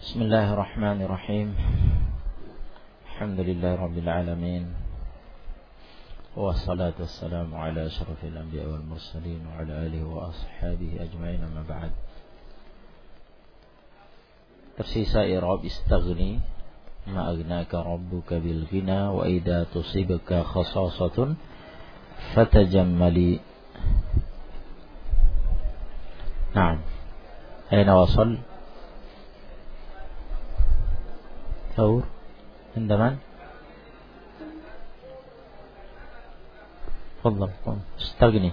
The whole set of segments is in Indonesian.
Bismillahirrahmanirrahim. Alhamdulillahirabbil alamin. Wassalatu wassalamu ala asyrafil anbiya wal mursalin wa ala alihi wa ashabihi ajma'in, amma ba'd. Tersisa i'rab istaghni ma aghnaka rabbuka bil ghina wa idza tusibaka khasasatun fatajammali. Naam. Aina wasal? ثور عند من؟ تفضل استغني.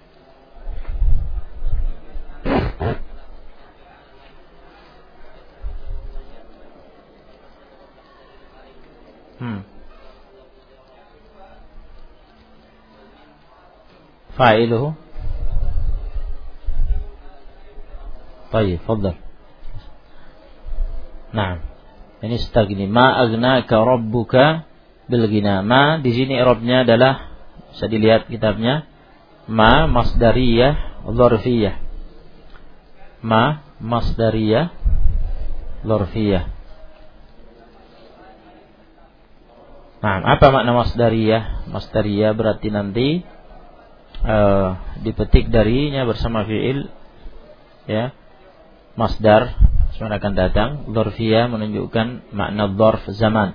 فاعله طيب تفضل. نعم. Ini stagni. Ma aghnaka rabbuka bil ghina. Ma di sini i'rabnya adalah, bisa dilihat kitabnya, ma masdariyah dzarfiyah. Ma masdariyah dzarfiyah. Nah, apa makna masdariyah? Masdariyah berarti nanti dipetik darinya bersama fiil, ya, masdar sebenarnya akan datang. Dzarfiyah menunjukkan makna dzarf zaman.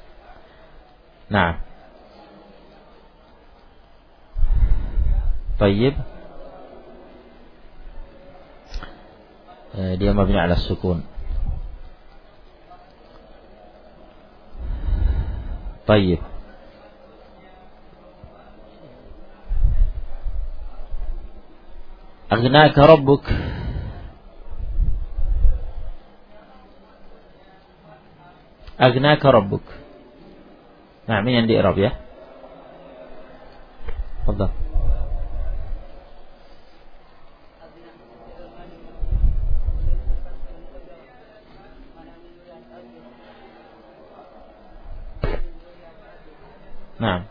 Nah, tayyib, dia mabni ala sukun. Tayyib. Aghnaka rabbuk. Aghnaka rabbuk. Nah, ini yang di i'rab ya. Tafadhal. Nah.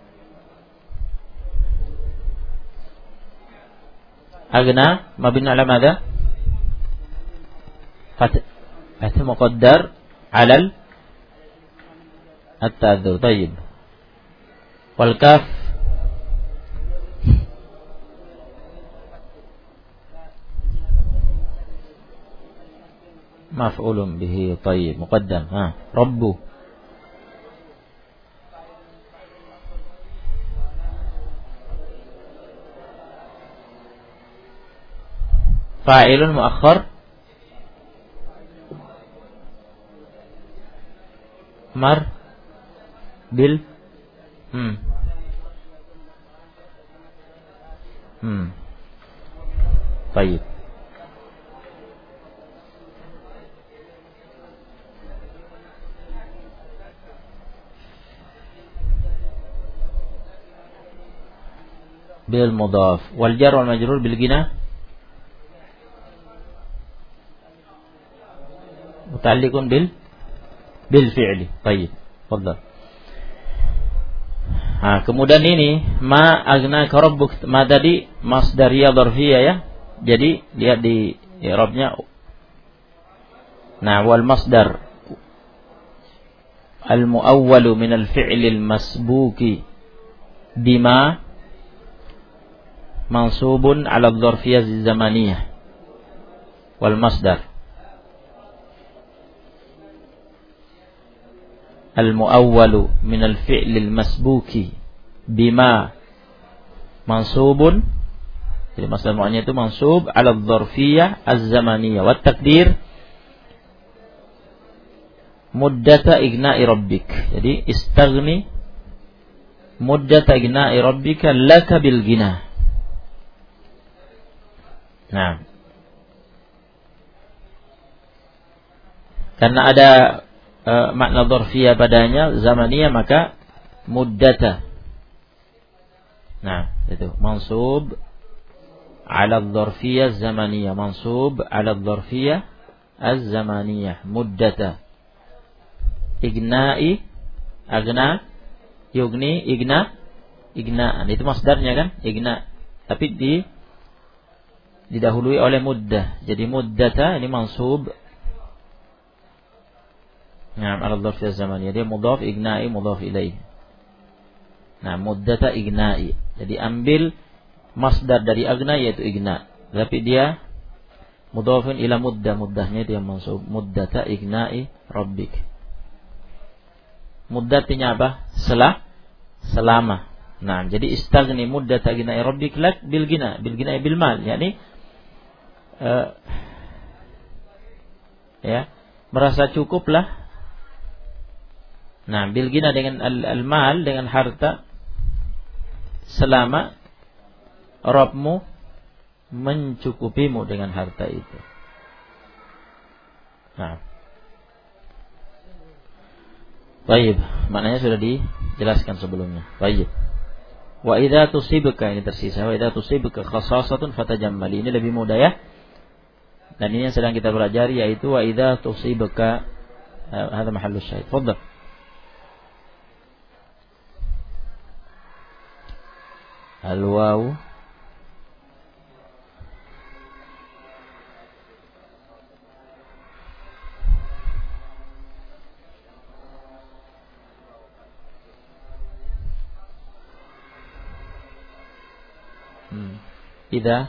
Aghna mabni ala madha? Fath muqaddar ala التأذر. طيب. والكاف مفعول به. طيب مقدم. رب فاعل مؤخر مر bil طيب. bil mudhaf wal jar wal majrur bil ghina muta'alliqun bil fi'li. طيب تفضل. Nah, kemudian ini ma aghnaka rabbuk, ma tadi masdariyah dzarfiyah ya. Jadi lihat di i'rabnya. Nah, wal masdar al muawwalu min al fi'li al masbuki bima mansubun ala dzarfiyah zamaniyah. Wal masdar al-muawwalu min al-fi'l al-masbuki bima mansubun. Jadi masdar mu'annya itu mansub ala dzarfiyah az-zamaniyah wa takdir muddata igna'i rabbik. Jadi istaghni muddata igna'i rabbika laka bil ghina. Nah, karena ada makna dzarfiyah padanya, zamaniyah, maka muddata. Nah, itu mansub ala dzarfiyah zamaniyah, mansub ala dzarfiyah az-zamaniyah, muddata. Igna'i, agna, yugni, igna, igna'an. Itu masdarnya kan, igna. Tapi didahului oleh muddah. Jadi muddata ini mansub Nah, ala dzarfiyah zamaniyah. Dia mudhaf igna'i mudhaf ilaih. Nah, muddata igna'i. Jadi ambil masdar dari agna yaitu igna. Tapi dia mudhafun ila muddah, muddahnya dia mansub. Muddata igna'i rabbik. Muddah artinya apa? Selama. Nah, jadi istaghni muddata igna'i rabbik lak bil gina bil mal. Yani ya, merasa cukuplah. Nah, bil gina dengan al-mal, dengan harta, selama Rabbmu mencukupimu dengan harta itu. Nah, baik, maknanya sudah dijelaskan sebelumnya. Baik. Wa idza tusibka, ini tersisa. Wa idza tusibka khassasatun fatajammali. Ini lebih mudah ya. Dan ini yang sedang kita pelajari, yaitu wa idza tusibka, hadza mahallus syahid. Fadhal. Al-waw idza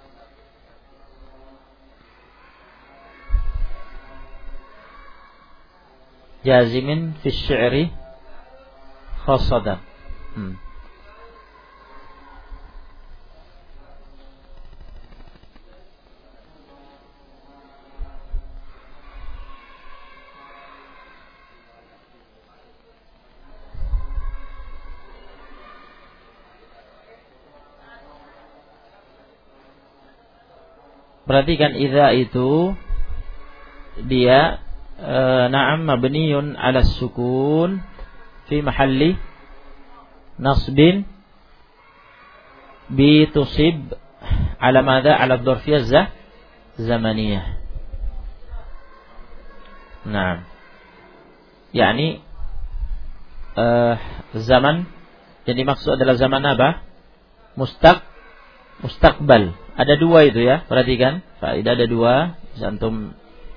jazimin fi syi'ri khassatan. Perhatikan idza itu dia na'am mabniyun 'ala sukun fi mahalli nasbin bi tusib 'ala madza 'ala dzarfiyah zamaniyah. Nah, yakni zaman yang dimaksud adalah zaman apa? Mustaqbal. Ada dua itu ya, perhatikan. Faedah ada dua. Bisa antum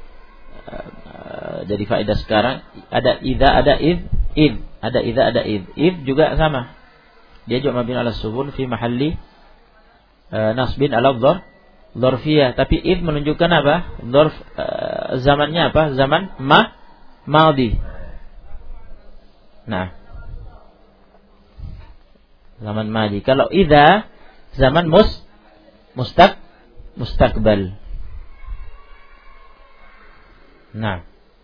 jadi faedah sekarang. Ada idza, ada id. Ada idza, ada id. Id juga sama. Dia juga mabni ala sukun fi mahalli nasbin ala dzarfiyah. Tapi id menunjukkan apa? Zamannya apa? Zaman madhi. Nah, zaman madhi. Kalau idza zaman mustaqbal. Nah,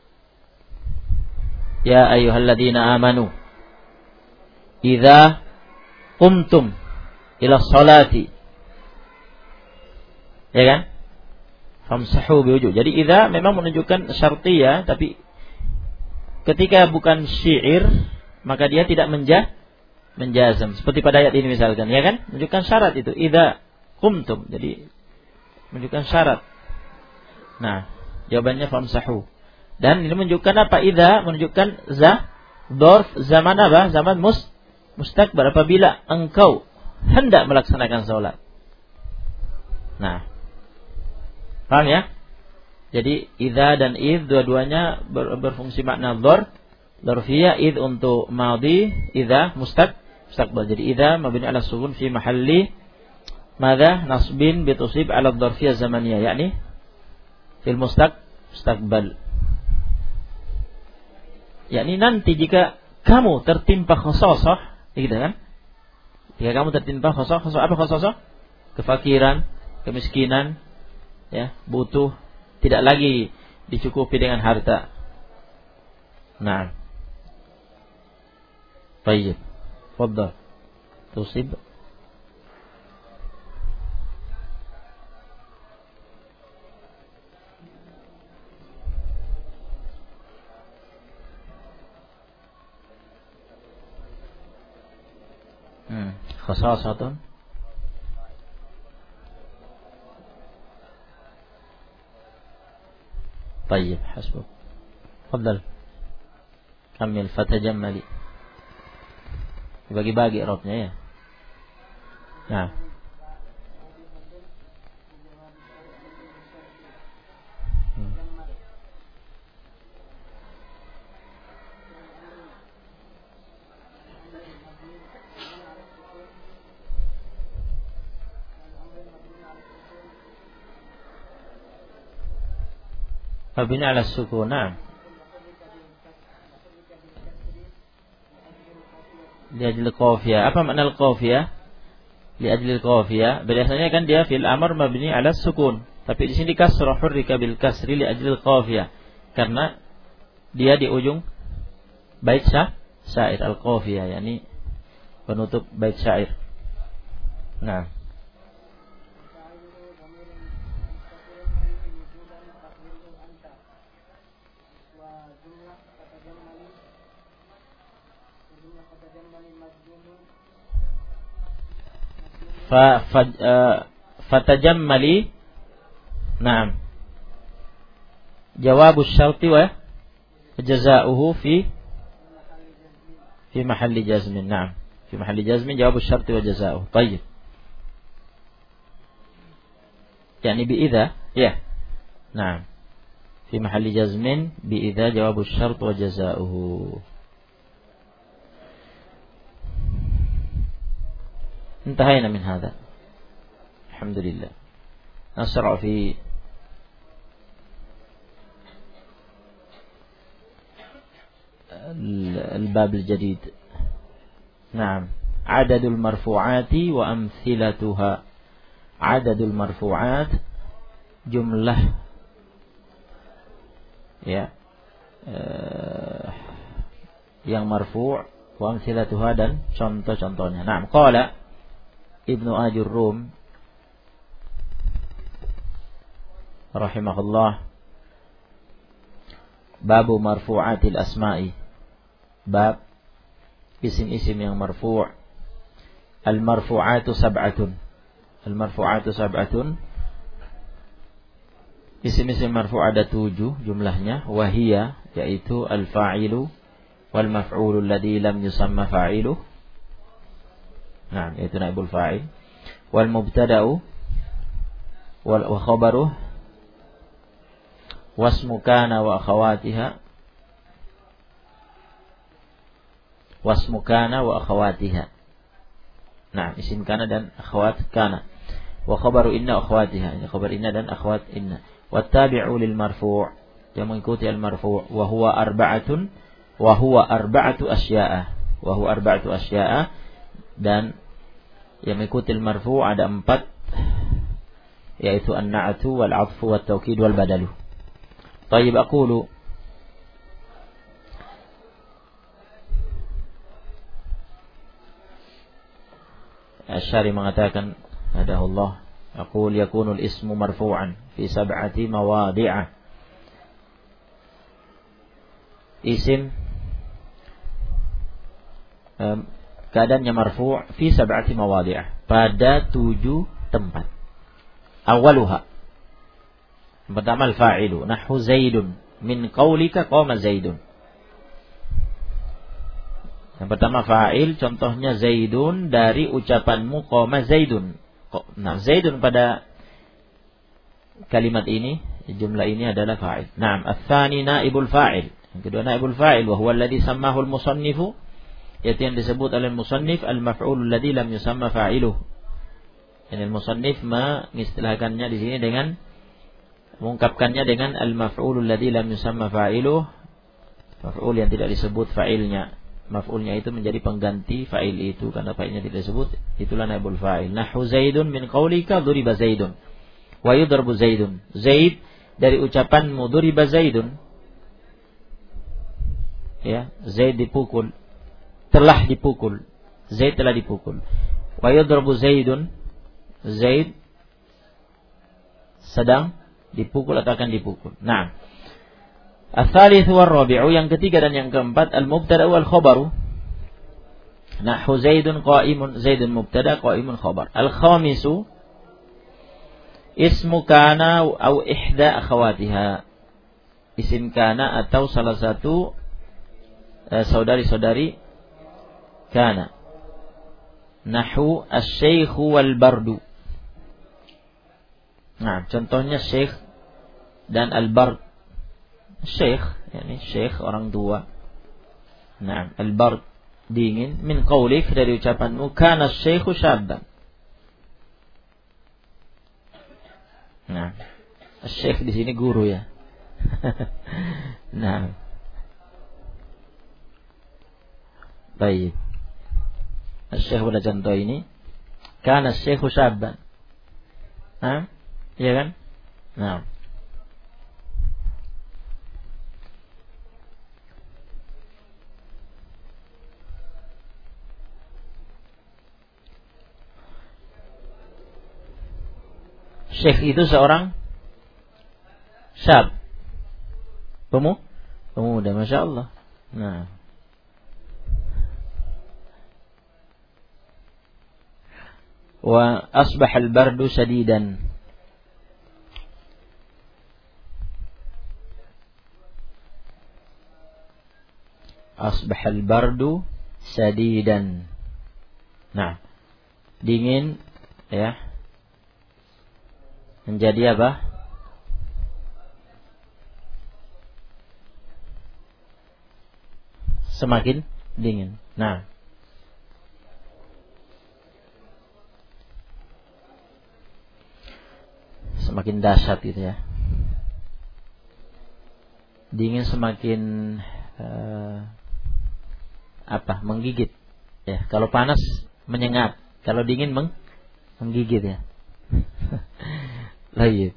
ya ayyuhalladzina amanu idza qumtum ila sholati, ya kan? Famsahu biwujuh. Jadi idza memang menunjukkan syartiyah, tapi ketika bukan syair maka dia tidak menjazam. Seperti pada ayat ini misalkan, ya kan? Menunjukkan syarat itu idza qumtum. Jadi menunjukkan syarat. Nah, jawabannya famsahu. Dan ini menunjukkan apa? Idza menunjukkan dzarf zaman apa? Zaman mustaqbal, apabila engkau hendak melaksanakan salat. Nah, paham ya? Jadi idza dan id dua-duanya berfungsi makna dzarfiyah. Id untuk madhi, idza mustaqbal. Jadi idza mabni ala sukun fi mahalli madza nasbin bitusib ala dzarfiyah zamaniyah, yakni fil mustaqbal. Yakni nanti jika kamu tertimpa khasasah, gitu kan? Jika kamu tertimpa khasasah, apa khasasah? Kefakiran, kemiskinan, ya, butuh, tidak lagi dicukupi dengan harta. Nah, baik. Fadhal. Tusib. Khasasatun. Baik, hasbuk. Fadhal. Kamil fatajammali. Bagi-bagi i'rabnya ya. Nah. Mabni ala sukun. Nah. Li ajli qafiyah. Apa makna al-qafiyah? Li ajli qafiyah. Biasanya kan dia fil amr mabni ala sukun. Tapi di sini kasrah hurrika bil kasri li ajli qafiyah. Karena dia di ujung bait syair al-qafiyah, yakni penutup bait syair. Nah. Fatajammali. Naam. Jawab asy-syarti wa jazaohu fi mahalli jazmin. Naam. Fi mahalli jazmin jawab asy-syarti wa jazaohu. Baik. Yani bi idza, ya. Naam. Fi mahalli jazmin bi idza jawab asy-syart wa jazaohu. انتهينا من هذا الحمد لله. نشرع في الباب الجديد. نعم. عدد المرفوعات وأمثلتها. عدد المرفوعات جملة ya yang marfu' wa amthilatuha dan contoh-contohnya. Nah, qala Ibnu Ajurrum rahimahullah, babu marfu'atil asma'i, bab isim-isim yang marfu'. Al-marfu'atu sab'atun. Al-marfu'atu sab'atun. Isim-isim marfu' ada 7 jumlahnya. Wahiyya, yaitu al-fa'ilu wal maf'ulu alladhi lam yusamma fa'iluh. Nah, yaitu naibul fa'il. Wal mubtada'u wa khabaruh wasmu kana wa akhawatiha. Wasmu kana wa akhawatiha. Nah, isim kana dan akhwat kana. Wa khabaru inna wa akhwatiha. Ini khabar inna dan akhwat inna. Wa tabi'u lil marfu', yang mengikuti al marfu', wa huwa arba'atun, wa huwa arba'atu asya'a. Wa huwa arba'atu asya'a, dan yang mengikuti al marfu' ada 4, yaitu an-na'tu wal 'athfu wat tawkid wal badalu. Tayyib, aqulu Asy-Syari mengatakan hadahullah, aqul yakunul ismu marfu'an fi 7 mawadi'ah. Isim keadaannya marfu' fi 7 mawadi'ah, pada 7 tempat. Awaluha, pertama al-fa'ilu, nahwu zaidun min qaulika qama zaidun. Yang pertama fa'il, contohnya zaidun dari ucapanmu qama zaidun. Nah, zaidun pada kalimat ini, jumlah ini adalah fa'il. Naam, ats-tsani naibul fa'il. Yang kedua naibul fa'il, wa huwa alladhi sammahu al-musannifu, yaitu yang disebut oleh musannif al-maf'ul alladhi lam yusamma fa'iluh. Ini al-musannif mengistilahkannya di sini dengan, mengungkapkannya dengan al-maf'ul alladhi lam yusamma fa'iluh, maf'ul yang tidak disebut fa'ilnya. Maf'ulnya itu menjadi pengganti fa'il itu, karena fa'ilnya tidak disebut, itulah naibul fa'il. Nahwu zaidun min qaulika duriba zaidun wa yudarbu zaidun. Zaid dari ucapanmu duriba zaidun, ya, Zaid dipukul, telah dipukul, Zaid telah dipukul. Wa yudarbu zaidun, Zaid sedang dipukul atau akan dipukul. Nah, ats-tsalits war rabi'u, yang ketiga dan yang keempat, al-mubtada wal khabaru. Nahwu zaidun qa'imun, zaidun mubtada, qa'imun khabar. Al-khamisu ismu kana au ihda akhawatiha. Isim kana atau salah satu saudari-saudari kana. Nahwu asy-syaikhu wal bardu. Nah, contohnya syekh dan al-bard. Syekh, yakni syekh orang tua. Nah, al-bard dingin, min qaulik dari ucapanmu kana asy-syaikhu syabban. Nah, asy-syaikh di sini guru ya. Nah. Baik. Syekh pada contoh ini, kana syekhu syabban. Hah? Iya kan? Nah. Syekh itu seorang syab. Pemuda, Masya Allah. Nah. Wa asbah al-bardu shadidan. Asbah al-bardu shadidan. Nah, dingin ya. Menjadi apa? Semakin dingin. Nah, semakin dahsyat gitu ya. Dingin semakin menggigit. Ya, kalau panas menyengat, kalau dingin menggigit ya. Baik.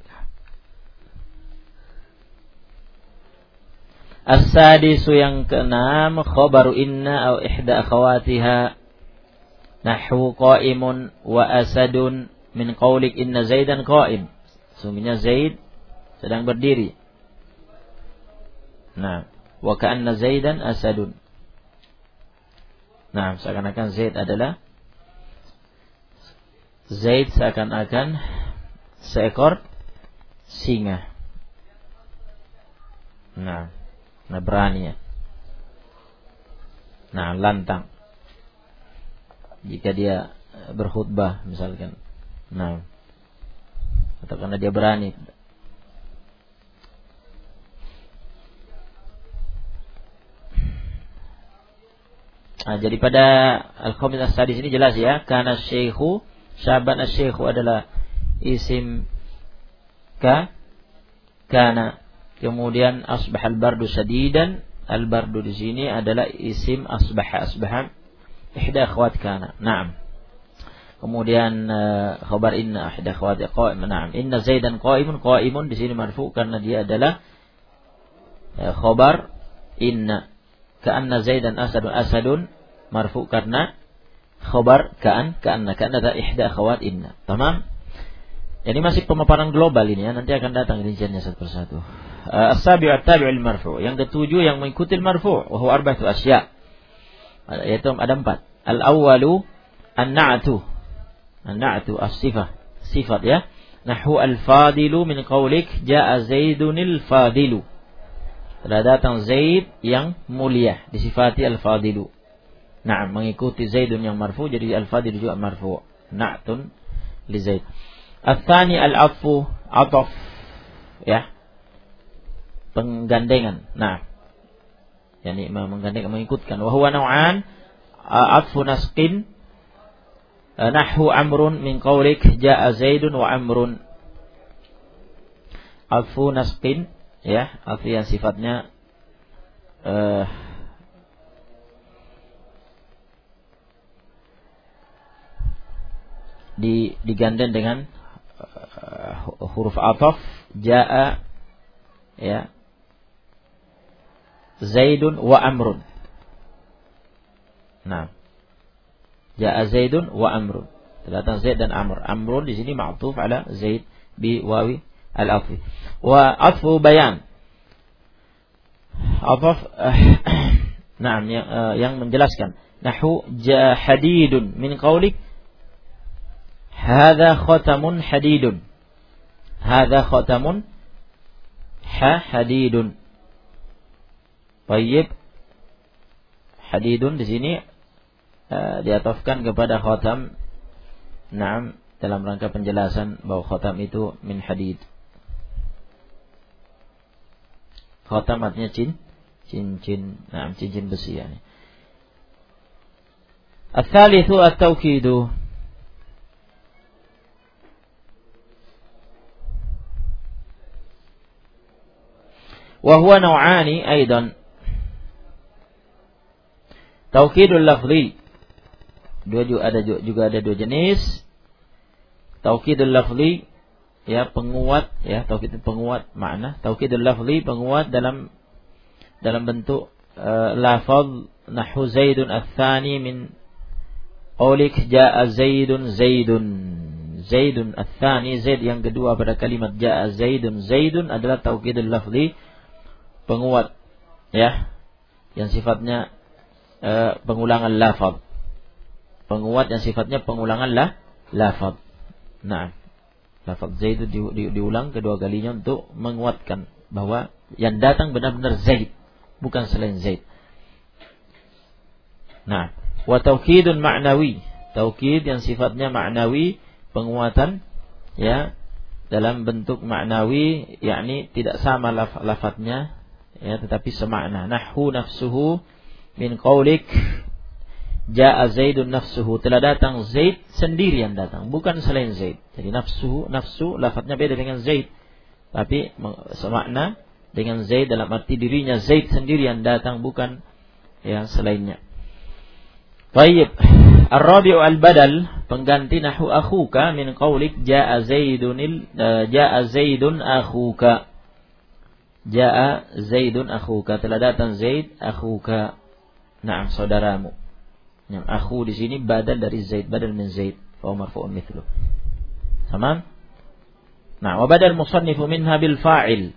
As-sadisu yang keenam, khabaru inna au ihda akhawatiha nahwu qa'imun wa asadun min qawlik inna zaidan qa'im. Sungguhnya Zaid sedang berdiri. Nah, wa ka'anna zaidan asadun. Nah, seakan-akan Zaid seakan-akan seekor singa. Nah, berani ya. Nah, lantang. Jika dia berkhutbah misalkan. Nah, atau karena dia berani. Nah, jadi pada al-khamis as-sadis ini jelas ya, karena syekhu, syaban asy-syekhu adalah isim kana. Kemudian asbah al-bardu shadidan, al-bardu di sini adalah isim asbaha ihda akhwat kana. Naam. Kemudian khabar inna ihda akhwat qa'im. Naam. Inna zaidan qa'imun di sini marfu karena dia adalah khabar inna. Ka'anna zaidan asadun marfu karena khabar ka'anna adalah ihda akhwat inna. Tamam? Ini masih pemaparan global ini ya, nanti akan datang rinciannya satu persatu. As-sabi'u at-tabi'ul marfu', yang ketujuh yang mengikuti marfu', wa huwa arba'atu asya'. Yaitu ada 4. Al-awwalu an-na'tu as-sifah, sifat ya. Nahwu al-fadilu min qawlik ja'a Zaidunil fadilu. Telah datang Zaid yang mulia, disifati al-fadilu. Nah, mengikuti Zaidun yang marfu, jadi al-fadilu juga marfu. Na'tun li Zaid. Al-thani al-atfu, ataf ya. Penggandengan. Nah, yakni menggandengkan, mengikutkan. Wa huwa naw'an, atfu nasqin nahwu amrun min qawlik ja'a Zaidun wa amrun. Atfu nasqin ya, atfu yang sifatnya digandeng dengan huruf ataf, ja'a ya Zaidun wa amrun. Nah, ja'a Zaidun wa amrun. Datang Zaid dan Amr. Amrun di sini ma'tuf ala Zaid bi wawi al-atfi. Wa atfu bayan. Ataf Naam, yang menjelaskan. Nahwu hadidun min qawlik hadza khatamun hadidun. Hadza khatamun hadidun. Baik. Hadidun di sini diatofkan kepada khatam. Naam, dalam rangka penjelasan bahwa khatam itu min hadid. Khatam artinya cincin. Naam, cincin besi yani. Ats-tsalitsu at-tawkidu. Wa huwa naw'ani aidan. Taukidul lafzi. Juga ada dua jenis. Taukidul lafzi, ya, penguat, ya, taukid penguat makna. Taukidul lafzi penguat dalam bentuk lafaz, nahwu Zaidun ats-tsani min qaulik jaa Zaidun. Zaidun ats-tsani, Zaid yang kedua pada kalimat jaa Zaidun. Zaidun adalah taukidul lafzi, penguat, ya, yang sifatnya pengulangan lafaz. Penguat yang sifatnya pengulangan lafaz. Nah, lafaz Zaid diulang kedua kalinya untuk menguatkan bahwa yang datang benar-benar Zaid, bukan selain Zaid. Nah, wa taukidun ma'nawi, taukid yang sifatnya ma'nawi, penguatan, ya, dalam bentuk ma'nawi, yakni tidak sama lafadznya, ya, tetapi semakna. Nahhu nafsuhu min qaulik jaa Zaidun nafsuhu, telah datang Zaid sendirian datang, bukan selain Zaid. Jadi nafsu lafadznya beda dengan Zaid, tapi semakna dengan Zaid dalam arti dirinya Zaid sendirian datang, bukan yang selainnya. Baik. Ar-rabi'u al-badal, pengganti nahwu akhuka min qaulik jaa Zaidun akhuka. Jaa Zaidun akhuka, telah datang Zaid akhuka. Naam, saudaramu. Yang akhu di sini badal dari Zaid, badal min Zaid, fa marfu'un mithlu. Tamam? Nah, wa badal musannifu minha bil fa'il.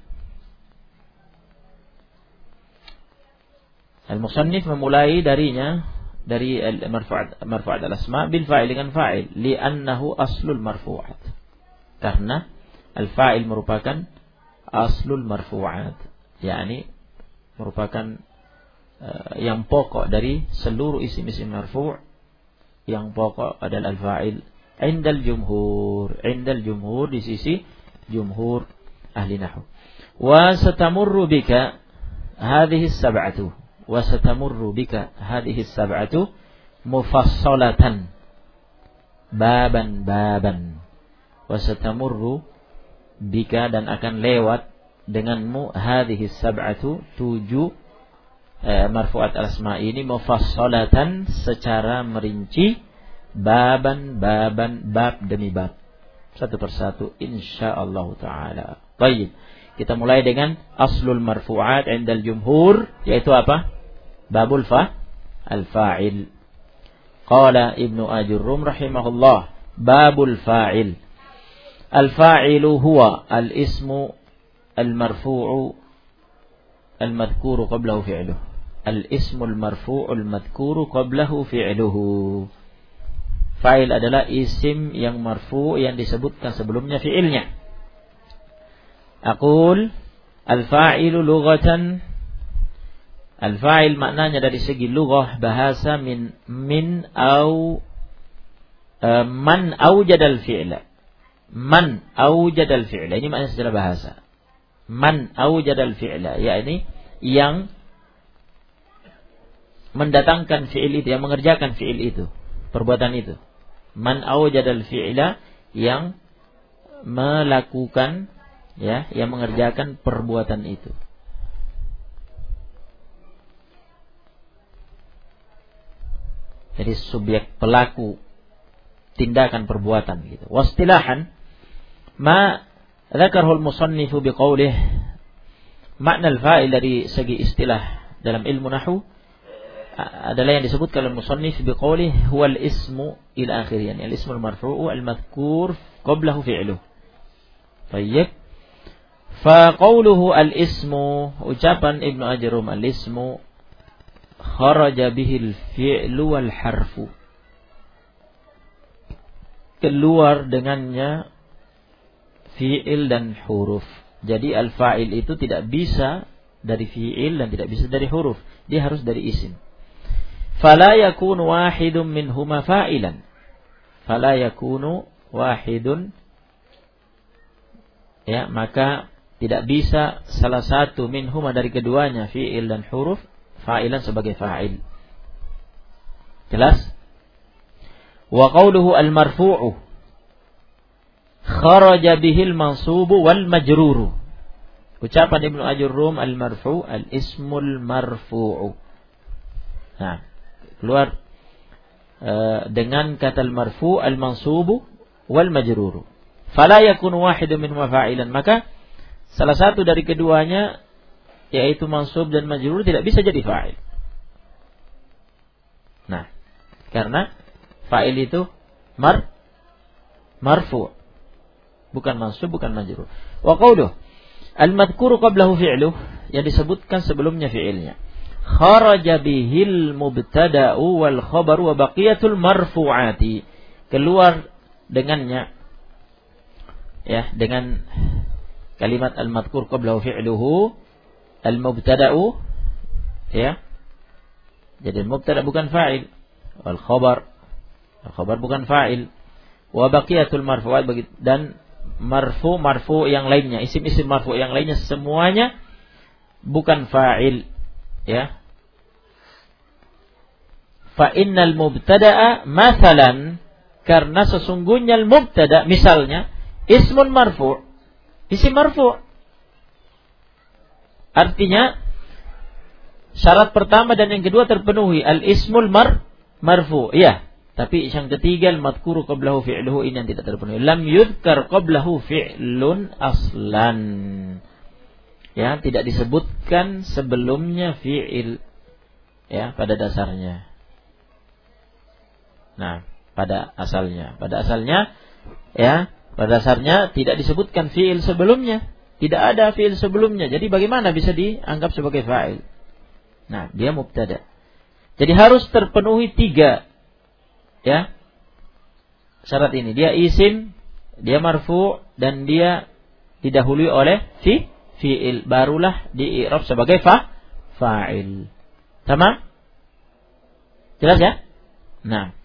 Al-musannif memulai darinya dari marfu'at al-asma bil fa'il, dengan fa'il, li'annahu aslul marfu'at. Karena al-fa'il merupakan aslul marfu'at, yakni merupakan yang pokok dari seluruh isim-isim marfu', yang pokok adalah al-fa'il. Indal jumhur di sisi jumhur ahli nahwu. Wa satamurru bika hadhihi as-sab'atu. Wa satamurru bika hadhihi as-sab'atu mufassalatan baban. Wa satamurru bika, dan akan lewat denganmu hadhihi as-sab'atu, 7 marfu'at al-asma ini mufassalatan, secara merinci, baban, bab demi bab, satu persatu insyaallah taala. Baik, kita mulai dengan aslul marfu'at indal jumhur, yaitu apa? Babul al-fa'il. Qala Ibnu Ajurrum rahimahullah, babul fa'il. Al-fa'ilu huwa al-ismu al-marfu'u al-madhkuru qablahu fi'luhu. Al-ismul marfu'ul madhkuru qablahu fi'luhu. Fa'il adalah isim yang marfu' yang disebutkan sebelumnya fi'ilnya. Aqul al-fa'ilu lughatan, al-fa'il maknanya dari segi lughah bahasa min au man awjadal fi'la. Man awjadal fi'la, ini maknanya secara bahasa. Man awjadal fi'la, yakni yang mendatangkan fi'il itu, yang mengerjakan fi'il itu, perbuatan itu. Man awjadal fi'la, yang melakukan, ya, yang mengerjakan perbuatan itu. Jadi subjek, pelaku tindakan perbuatan gitu. Wastilahan ma dzakarhu al-musannifu biqaulih, makna al-fa'il dari segi istilah dalam ilmu nahwu adalah yang disebutkan oleh musannif biqaulih huwal ismu ila akhirih, yani al-ismul marfu'u al-madhkur qablahu fi'luhu. Baik. Fa qawluhu al-ismu, ucapan Ibnu Ajurrum, al-ismu kharaja bihi al-fi'lu wal harfu, keluar dengannya fi'il dan huruf. Jadi al-fa'il itu tidak bisa dari fi'il dan tidak bisa dari huruf, dia harus dari isim. Fala yakunu wahidun minhuma fa'ilan. Fala yakunu wahidun, ya, maka tidak bisa salah satu minhuma dari keduanya, fi'il dan huruf, fa'ilan sebagai fa'il. Jelas? Wa qawluhu al-marfu'u kharaja bihil mansubu wal majruru. Ucapan Ibnu Ajurrum al-marfu' al-ismul marfu'u. Nah, keluar dengan kata al-marfu' al-mansubu wal majruru. Fala yakunu wahidun minhuma fa'ilan. Maka salah satu dari keduanya, yaitu mansub dan majrur, tidak bisa jadi fa'il. Nah, karena fa'il itu marfu', bukan mansub, bukan majrur. Wa qawluhu al-madhkuru qablahu fi'luh, yang disebutkan sebelumnya fi'ilnya. Kharaja bihil mubtada'u wal khabaru wa baqiyatul marfu'ati. Keluar dengannya, ya, dengan kalimat al-madhkur qablahu fi'luhu, al-mubtada'u, ya. Jadi al-mubtada' bukan fa'il, wal khabar bukan fa'il, wa baqiyatul marfu'at, dan marfu yang lainnya, isim-isim marfu yang lainnya semuanya bukan fa'il, ya. Fa innal mubtada'a masalan, karena sesungguhnya al-mubtada' misalnya ismun marfu', isim marfu'. Artinya syarat pertama dan yang kedua terpenuhi, al-ismul marfu', ya. Tapi yang ketiga, al-madhkuru qablahu fi'luhu, ini yang tidak terpenuhi. Lam yudhkar qablahu fi'lun aslan. Ya, tidak disebutkan sebelumnya fi'il, ya, pada dasarnya. Nah, pada asalnya, ya, pada dasarnya tidak disebutkan fi'il sebelumnya. Tidak ada fi'il sebelumnya. Jadi bagaimana bisa dianggap sebagai fa'il? Nah, dia mubtada. Jadi harus terpenuhi 3, ya, syarat ini. Dia isim, dia marfu, dan dia didahului oleh fi'il, barulah di-i'rab sebagai fa'il. Tamam? Jelas ya? Nah,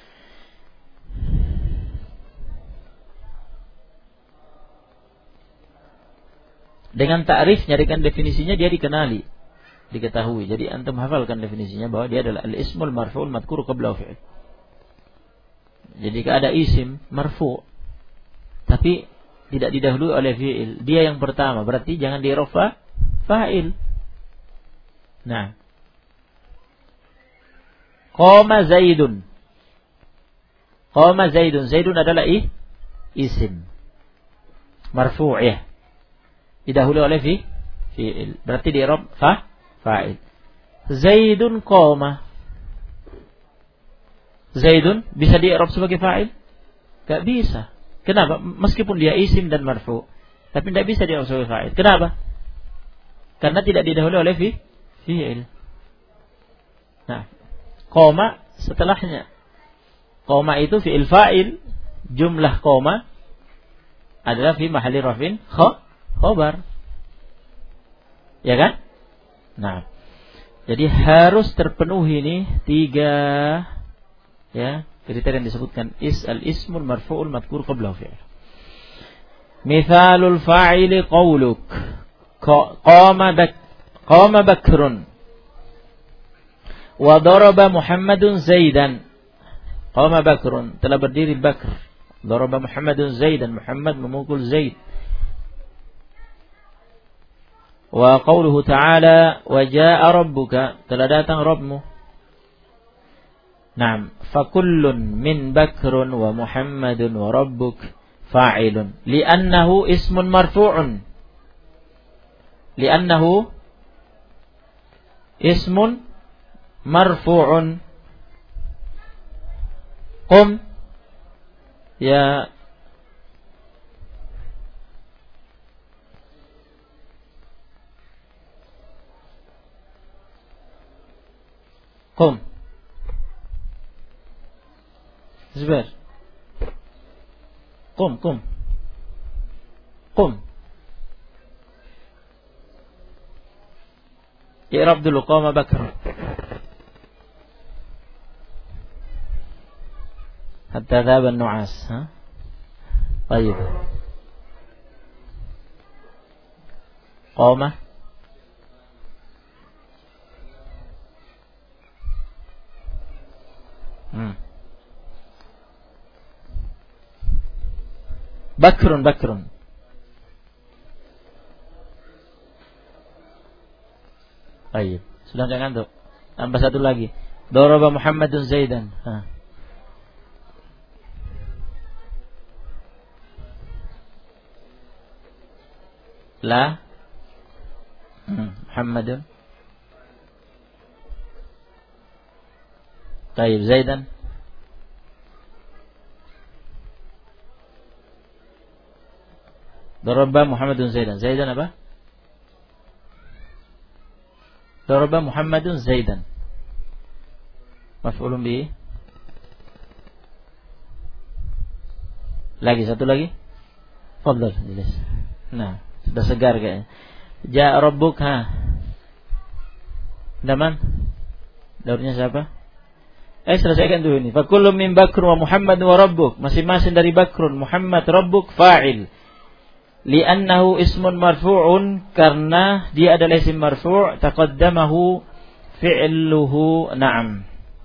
dengan ta'rif, nyarikan definisinya, dia dikenali, diketahui. Jadi antum hafalkan definisinya bahwa dia adalah al-ismul marfu'ul madhkuru qablahu fi'il. Jadi jika ada isim marfu' tapi tidak didahului oleh fi'il, dia yang pertama, berarti jangan di-i'rab fa'il. Nah, qama Zaidun. Qama Zaidun. Zaidun adalah isim marfu', ya, didahului oleh fi'il, berarti di-i'rab fa'il. Zaidun qama. Zaidun bisa di-i'rab sebagai fa'il? Gak bisa. Kenapa? Meskipun dia isim dan marfu', tapi tidak bisa di-i'rab sebagai fa'il. Kenapa? Karena tidak didahului oleh fi'il. Nah, qama setelahnya. Qama itu fi'il fa'il, jumlah qama adalah fi mahalli raf'in khabar. Ya kan? Nah, jadi harus terpenuhi ini 3, ya, kriteria yang disebutkan, al-ismul marfu'ul madhkur qablahu fi'il. Mithalul fa'ili qawluk qama Bakrun wa daraba Muhammadun Zaidan. Qama Bakrun, telah berdiri Bakr. Daraba Muhammadun Zaidan, Muhammad memukul Zaid. Wa qawluhu ta'ala wa jaa'a rabbuka, telah datang Rabbmu. Naam, fakullun min Bakrun wa Muhammadun wa rabbuk fa'ilun li'annahu ismun marfu'un. Li'annahu ismun marfu'un. Qum ya qum. Zubair. Qum. i'rab dulu qama Bakr. Hatta dhaba an-nu'as, ha? Baik. Qama Bakrun. Baik. Sudah enggak ngantuk? Tambah satu lagi. Daraba Muhammadun Zaidan. La Muhammadun. Baik, Zaidan. Daraba Muhammadun Zaidan. Zaidan apa? Daraba Muhammadun Zaidan. Maf'ulun bihi. Lagi satu lagi. Fadhal, jelas. Nah, sudah segar kayaknya. Ja'a rabbuk, Daman. Daurnya siapa? Selesaikan dulu ini. Fa kullu min Bakr wa Muhammad wa rabbuk. Masing-masing dari Bakrun, Muhammad, rabbuk fa'il. Li'annahu ismun marfu'un, karena dia adalah isim marfu', taqaddamahu fi'luhu, na'am.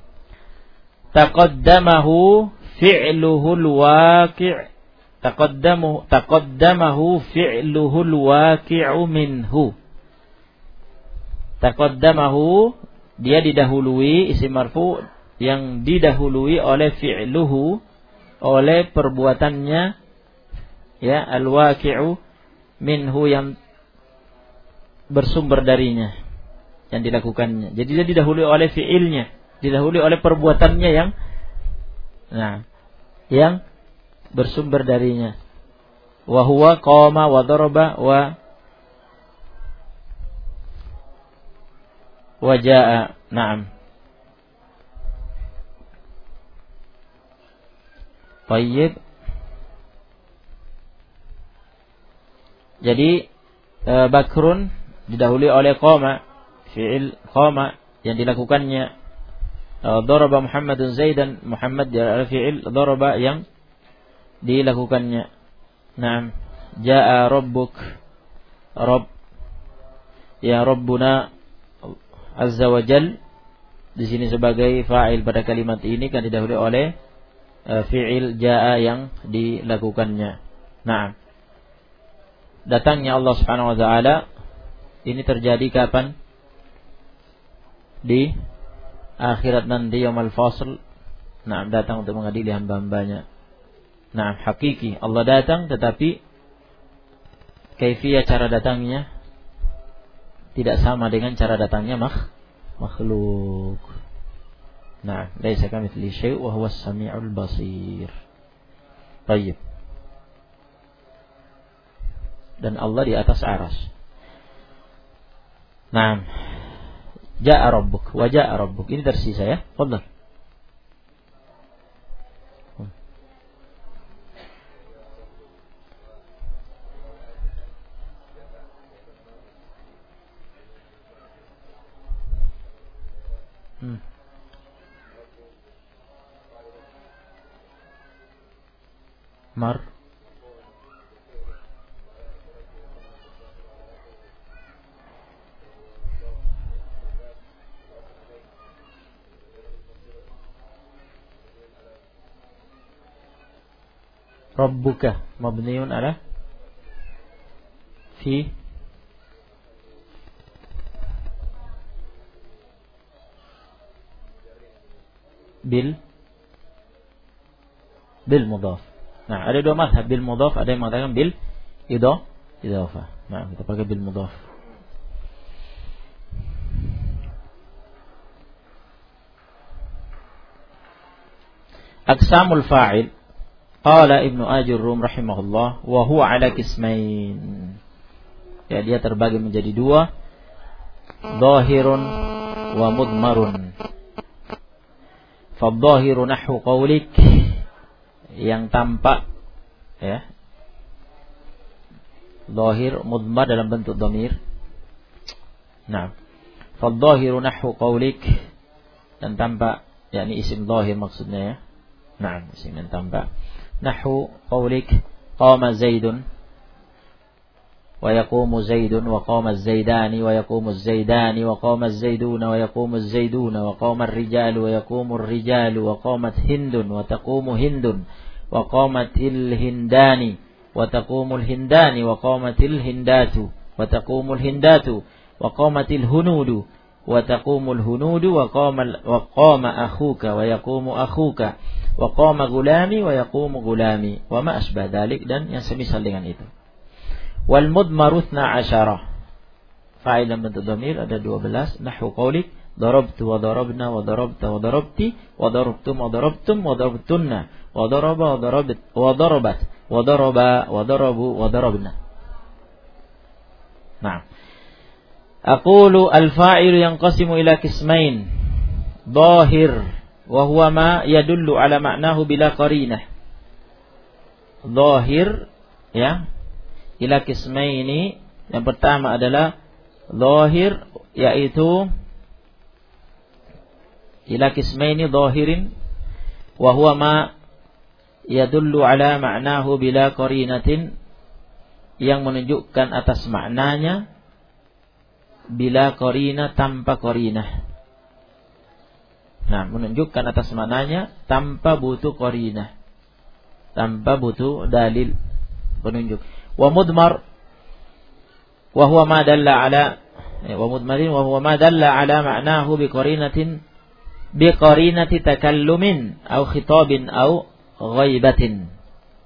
Taqaddamahu fi'luhul waqi'. Taqaddamahu fi'luhul waqi'u minhu. Taqaddamahu, dia didahului, isim marfu' yang didahului oleh fi'luhu, oleh perbuatannya, ya, al-waqi'u minhu, yang bersumber darinya, yang dilakukannya. Jadi dia didahului oleh fi'ilnya, didahului oleh perbuatannya yang bersumber darinya. Wa huwa qama wa daraba wa jaa. Naam. Baik. Jadi Bakrun didahului oleh qama, fi'il qama yang dilakukannya. Daraba Muhammadun Zaidan, Muhammad adalah fi'il daraba yang dilakukannya. Naam. Jaa rabbuk, Rabb, ya Rabbuna Azza wa Jal, di sini sebagai fa'il pada kalimat ini kan didahului oleh fi'il jaa yang dilakukannya. Naam. Datangnya Allah Subhanahu wa taala ini terjadi kapan? Di akhirat nanti, yaumul fasl. Nah, datang untuk mengadili hamba-hambanya. Nah, hakiki Allah datang, tetapi kaifiyah cara datangnya tidak sama dengan cara datangnya makhluk. Nah, laisa kamitslihi syai' wa huwas samiul basir. Baik. Dan Allah di atas aras. Nah, ja'a rabbuk wa ja'a rabbuk. Ini tersisa ya. Fadhal. Mar Rabbuka mabniun ala fi bil mudhaf. Nah, ada dua mazhab, bil mudhaf, ada yang mengatakan bil idhafah. Nah, kita pakai bil mudhaf. Aqsamul fa'il. Qala Ibnu Ajurrum rahimahullah, wa huwa ala qismain. Ya, dia terbagi menjadi dua, dhahirun wa mudmarun. Fadh-dhahiru nahwu qawlik, yang tampak, ya, dhahir, mudmar dalam bentuk dhamir. Nah, fadh-dhahiru nahwu qawlik, dan tampak, yakni isim dhahir maksudnya ya. Nah, isim yang tampak. Nahwu qawlik qama Zaidun wa yaqumu Zaidun wa qama Az-Zaidani wa yaqumu Az-Zaidani wa qama Az-Zaiduna wa yaqumu Az-Zaiduna wa qama Ar-rijalu wa yaqumu Ar-rijalu wa qamat Hindun wa taqumu Hindun wa qamatil Hindani wa taqumul Hindani wa qamatil Hindatu wa taqumul Hindatu wa qamatil Hunudu wa taqumul hunudu wa qama akhuka wa yaqumu akhuka wa qama gulami wa yaqumu gulami wa ma asbah dzalik, dan yang semisal dengan itu. Wal mudmaru 12. Fa'il dalam bentuk dhamir ada 12. Nahwu qaulik darabtu wa darabna wa darabta wa darabti wa darabtum wa darabtum wa darabtunna wa daraba wa darabat wa darabat wa daraba wa darabu wa darabna. Nah, aqulu al-fa'ilu yanqasimu ila qismain. Dhahir wa huwa ma yadullu ala ma'nahu bila qarinah. Dhahir ya, ila qismaini, yang pertama adalah dhahir, yaitu ila qismaini dhahirin wa huwa ma yadullu ala ma'nahu bila qarinatin, yang menunjukkan atas maknanya bila qarina, tanpa qarinah. Nah, menunjukkan atas maknanya tanpa butuh qarinah, tanpa butuh dalil penunjuk. Wa mudmar wa huwa ma dalla ala wa mudmarin wa huwa ma dalla ala ma'nahu bi qarinatin, bi qarinati takallumin aw khitabin aw ghaibatin.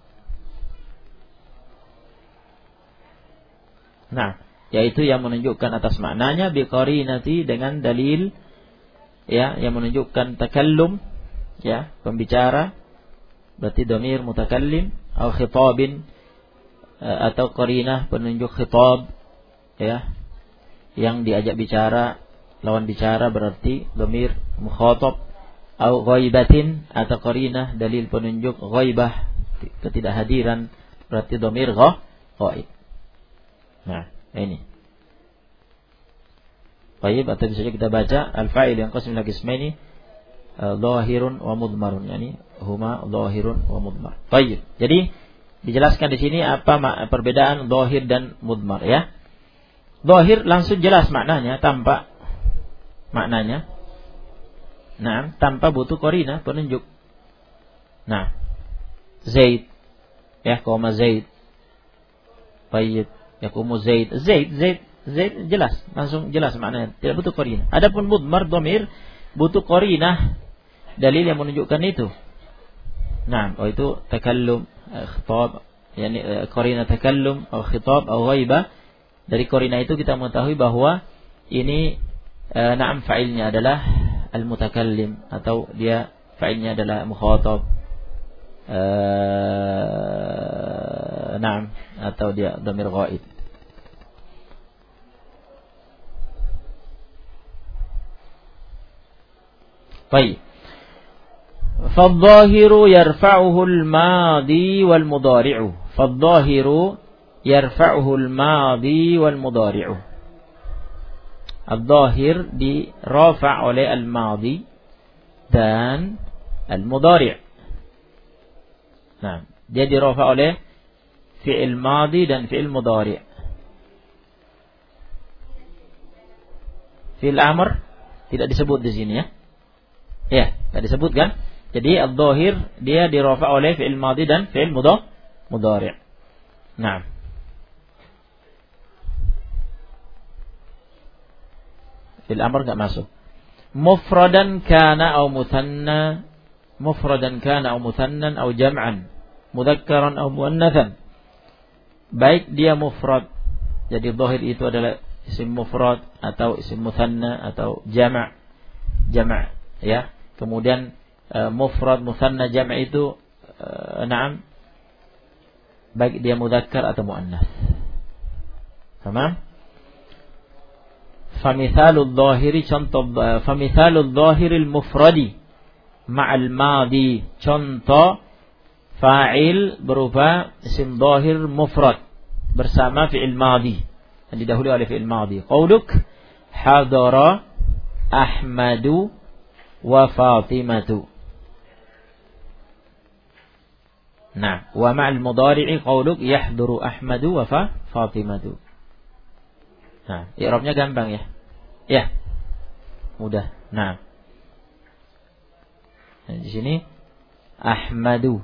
Nah, yaitu yang menunjukkan atas maknanya bi qarinati, dengan dalil ya, yang menunjukkan takallum ya, pembicara, berarti dhamir mutakallim, atau khitabin, atau qarinah penunjuk khitab ya, yang diajak bicara, lawan bicara, berarti dhamir mukhatab, atau ghaibatin, atau qarinah dalil penunjuk ghaibah, ketidakhadiran, berarti dhamir ghaib. Nah, ini. Baik, atau bisa kita baca al-fa'il yang qasim ila qismaini dhahirun wa mudmarun, yani huma dhahirun wa mudmar. Baik. Jadi dijelaskan di sini apa perbedaan dhahir dan mudmar ya. Dhahir langsung jelas maknanya, tanpa maknanya. Nah, tanpa butuh qarinah penunjuk. Nah, Zaid ya, koma Zaid. Baik. Yaqumu Zaid. Zaid jelas, langsung jelas maknanya, tidak butuh qarinah. Adapun mudmar dhamir butuh qarinah, dalil yang menunjukkan itu. Nah, itu takallum, khitab, yani qarinah takallum atau khitab atau ghaibah. Dari qarinah itu kita mengetahui bahwa ini na'am fa'ilnya adalah al-mutakallim, atau dia fa'ilnya adalah mukhatab. Na'am, atau dia dhamir ghaib. Baik. Fadh-dhahiru yarfa'uhu al-madi wal mudhari'u. Fadh-dhahiru yarfa'uhu al-madi wal mudhari'u. Al-dhahir dirafa' oleh al-madi dan al-mudhari'. Nah, dia dirafa' oleh fi'il madi dan fi'il mudhari'. Fi'il amr tidak disebut di sini ya. Ya, tidak disebut kan? Jadi al-dhahir dia dirafa' oleh fi'il madi dan fi'il mudhari'. Nah. Fi'il amr enggak masuk. Mufradan kana aw muthanna, mufradan kana aw muthannan aw jam'an, mudhakkaran aw muannatsan. Baik dia mufrad, jadi dhahir itu adalah isim mufrad atau isim muthanna atau jama' ya. Kemudian mufrad, muthanna, jama' itu na'am, baik dia mudzakkar atau muannats. Tamam? Famithalul dhahiri, contoh famithalul dhahiril mufradi ma'al madi, contoh fa'il berupa isim dhahir mufrad bersama fi'il madi yang didahului oleh fi'il madi. Qauluk hadara Ahmadu wa Fatimatu. Nah, wa ma'al mudhari'i qauluk yahduru Ahmadu wa Fatimatu. Nah, i'rabnya gampang ya. Ya. Mudah. Nah, di sini Ahmadu.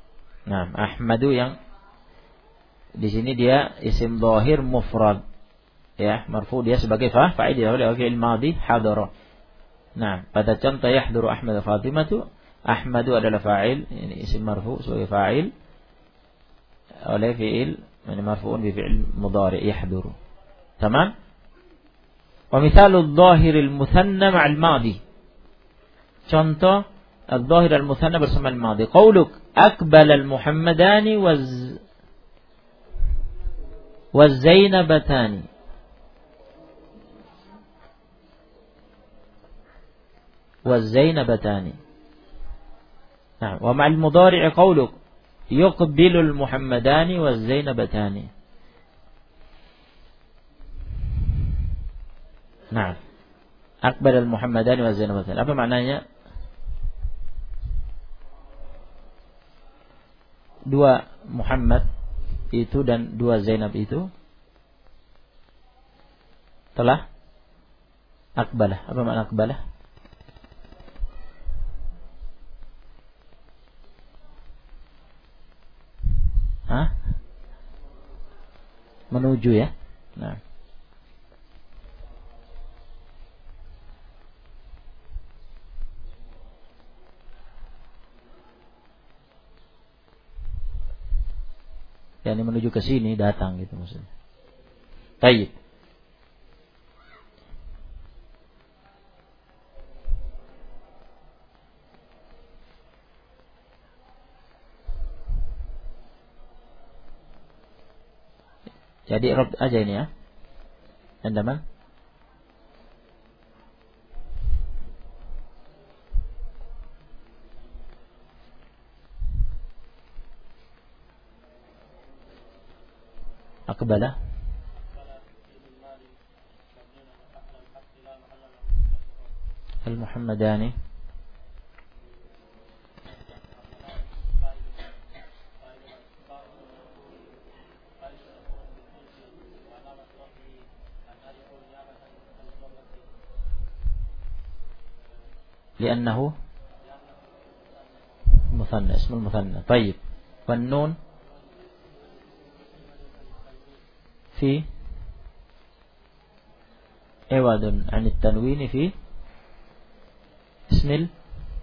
Nah, Ahmadu yang di sini dia isim dhahir mufrad Ya, marfu dia sebagai fa'il oleh fi'il madhi hadara. Nah, pada contoh yahduru Ahmad Fatimatu, Ahmadu adalah fa'il, ini isim marfu sebagai fa'il oleh fi'il, ini marfu'un bi fi'il mudhari yahduru. Tamam? Wa mithalu adh-dhahir al-muthanna ma'al madhi. Contoh adh-dhahir al-muthanna bersama al-madhi. Qauluk aqbala al-Muhammadani waz-Zainabatani. والزينبتان. نعم. ومع المضارع قولك يقبل المحمدان والزينبتان. نعم. أقبل المحمدان والزينبتان. Apa maknanya? Dua Muhammad itu dan dua Zainab itu telah akbalah. Apa makna akbalah? Menuju ya. Nah. Ya, ini menuju ke sini, datang gitu maksudnya. Baik. Jadi Rob aja ini ya. Andaman. Aqbala. Al-Muhammadani. لأنه مثنى اسم المثنى. طيب. والنون في عوض عن التنوين في اسم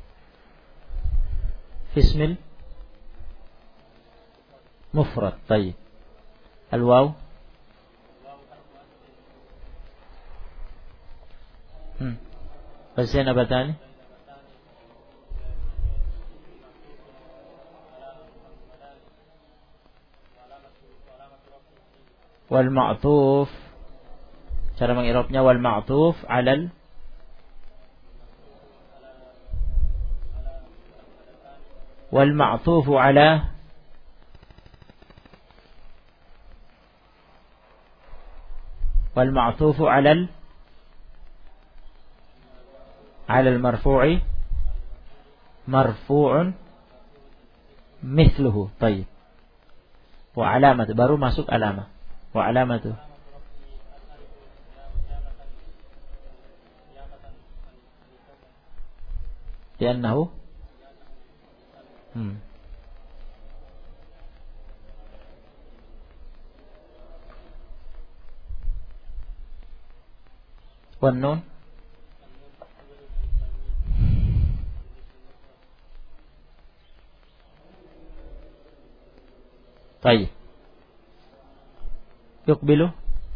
المفرد. طيب. الواو والزينبتان والمعطوف. Cara mengirabnya wal ma'tuf alal wal ma'tufu ala wal ma'tufu alal al marfu'i marfu'un mithluhu. Baik. Wa alamat, baru masuk alamah. Wa alamatu li'annahu wan nun طيب يقبله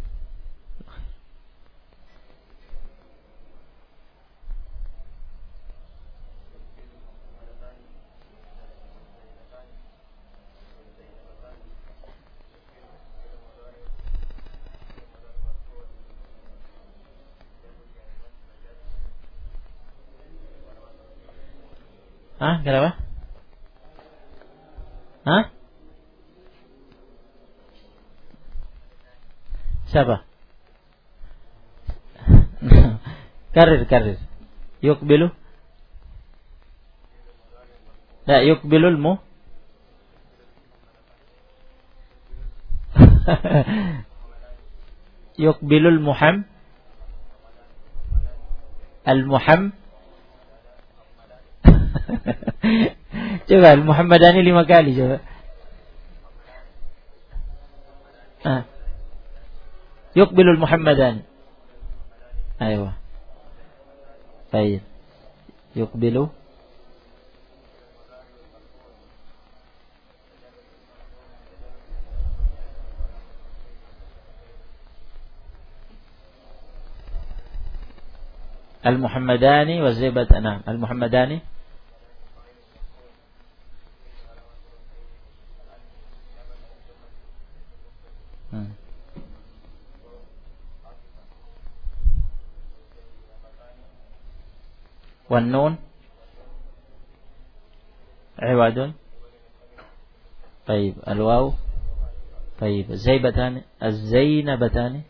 kenapa? Siapa? Karir. Yukbilu. La yukbilul mu. Yukbilul muham. Al-muham. Coba Al-Muhammadani 5 kali coba. Yuqbilul Muhammadan. Aywa. Baik. Yuqbilu Al-Muhammadani wa Zaibatana. Al-Muhammadani والنون عواد. طيب الواو. طيب الزيبتان الزينبتان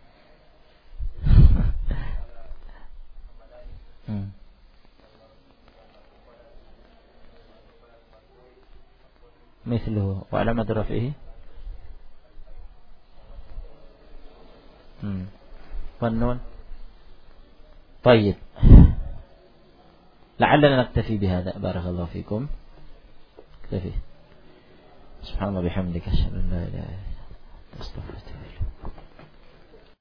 مثله وعلامة رفعه والنون. طيب لعلنا نكتفي بهذا. بارك الله فيكم. اكتفي. سبحان الله بحمدك أشهد أن لا إله إلا أنت أستغفرك.